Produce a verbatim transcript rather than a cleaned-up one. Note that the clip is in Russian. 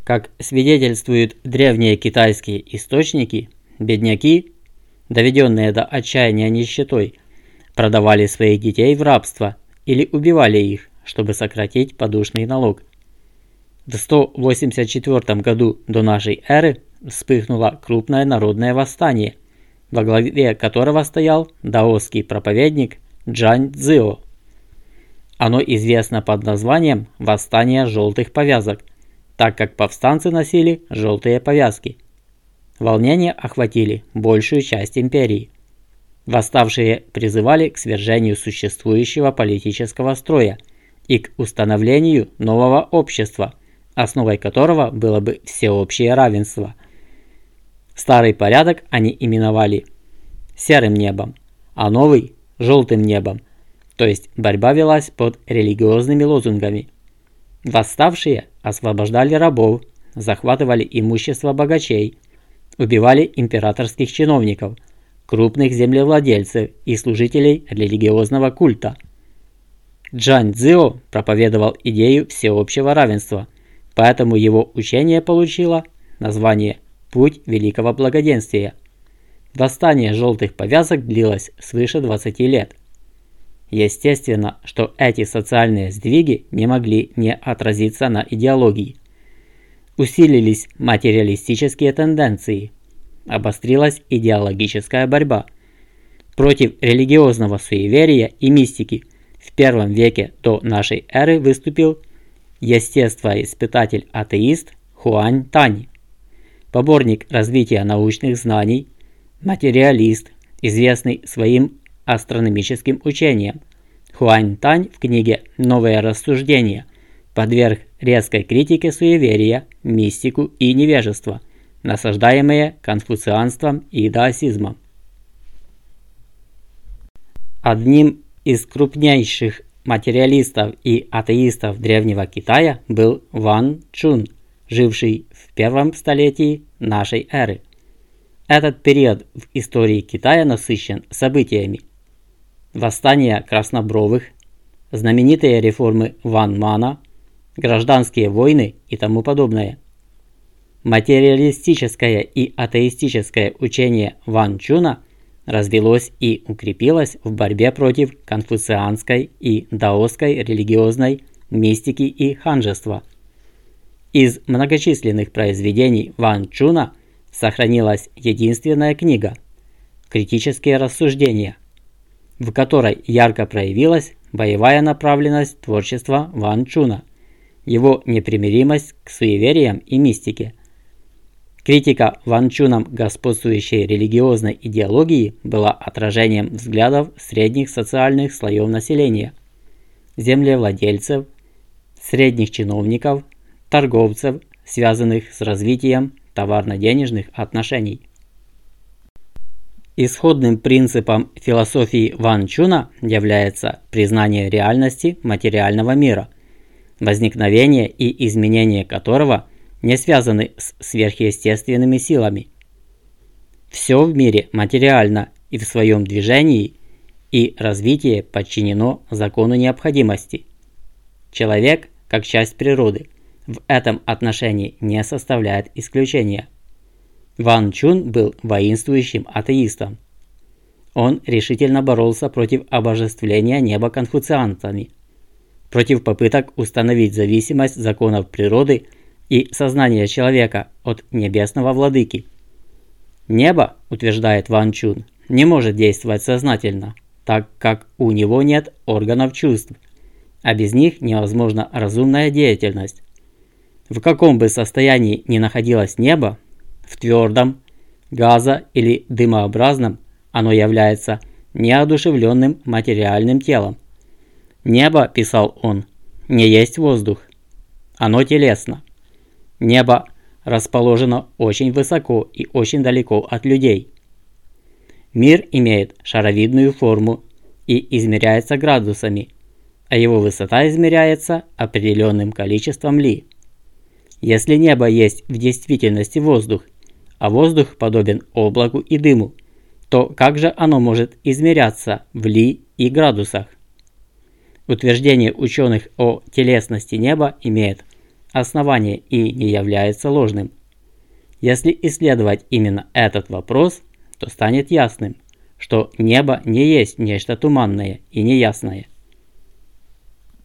Как свидетельствуют древние китайские источники, бедняки, доведенные до отчаяния нищетой, продавали своих детей в рабство или убивали их, чтобы сократить подушный налог. В сто восемьдесят четвёртом году до нашей эры вспыхнуло крупное народное восстание, во главе которого стоял даосский проповедник Чжань Цзио. Оно известно под названием «Восстание желтых повязок», так как повстанцы носили желтые повязки. Волнения охватили большую часть империи. Восставшие призывали к свержению существующего политического строя и к установлению нового общества, основой которого было бы всеобщее равенство. Старый порядок они именовали серым небом, а новый – желтым небом, то есть борьба велась под религиозными лозунгами. Восставшие освобождали рабов, захватывали имущество богачей, убивали императорских чиновников, крупных землевладельцев и служителей религиозного культа. Чжань Цзио проповедовал идею всеобщего равенства, поэтому его учение получило название «Путь великого благоденствия». Восстание желтых повязок длилось свыше двадцати лет. Естественно, что эти социальные сдвиги не могли не отразиться на идеологии. Усилились материалистические тенденции, обострилась идеологическая борьба. Против религиозного суеверия и мистики в первом веке до нашей эры выступил естествоиспытатель-атеист Хуань Тань, поборник развития научных знаний, материалист, известный своим астрономическим учением. Хуань Тань в книге «Новые рассуждения» подверг резкой критике суеверия, мистику и невежество, насаждаемые конфуцианством и даосизмом. Одним из крупнейших материалистов и атеистов древнего Китая был Ван Чун, живший в первом столетии нашей эры. Этот период в истории Китая насыщен событиями: восстание краснобровых, знаменитые реформы Ван Мана, гражданские войны и тому подобное. Материалистическое и атеистическое учение Ван Чуна развилось и укрепилось в борьбе против конфуцианской и даосской религиозной мистики и ханжества. Из многочисленных произведений Ван Чуна сохранилась единственная книга «Критические рассуждения», в которой ярко проявилась боевая направленность творчества Ван Чуна, его непримиримость к суевериям и мистике. Критика Ван Чуном господствующей религиозной идеологии была отражением взглядов средних социальных слоев населения, землевладельцев, средних чиновников, торговцев, связанных с развитием товарно-денежных отношений. Исходным принципом философии Ван Чуна является признание реальности материального мира, возникновение и изменение которого не связаны с сверхъестественными силами. Все в мире материально и в своем движении и развитии подчинено закону необходимости. Человек, как часть природы, в этом отношении не составляет исключения. Ван Чун был воинствующим атеистом. Он решительно боролся против обожествления неба конфуцианцами, против попыток установить зависимость законов природы и сознания человека от небесного владыки. Небо, утверждает Ван Чун, не может действовать сознательно, так как у него нет органов чувств, а без них невозможна разумная деятельность. В каком бы состоянии ни находилось небо, в твердом, газо- или дымообразном, оно является неодушевленным материальным телом. Небо, писал он, не есть воздух, оно телесно. Небо расположено очень высоко и очень далеко от людей. Мир имеет шаровидную форму и измеряется градусами, а его высота измеряется определенным количеством ли. Если небо есть в действительности воздух, а воздух подобен облаку и дыму, то как же оно может измеряться в ли и градусах? Утверждение ученых о телесности неба имеет основание и не является ложным? Если исследовать именно этот вопрос, то станет ясным, что небо не есть нечто туманное и неясное.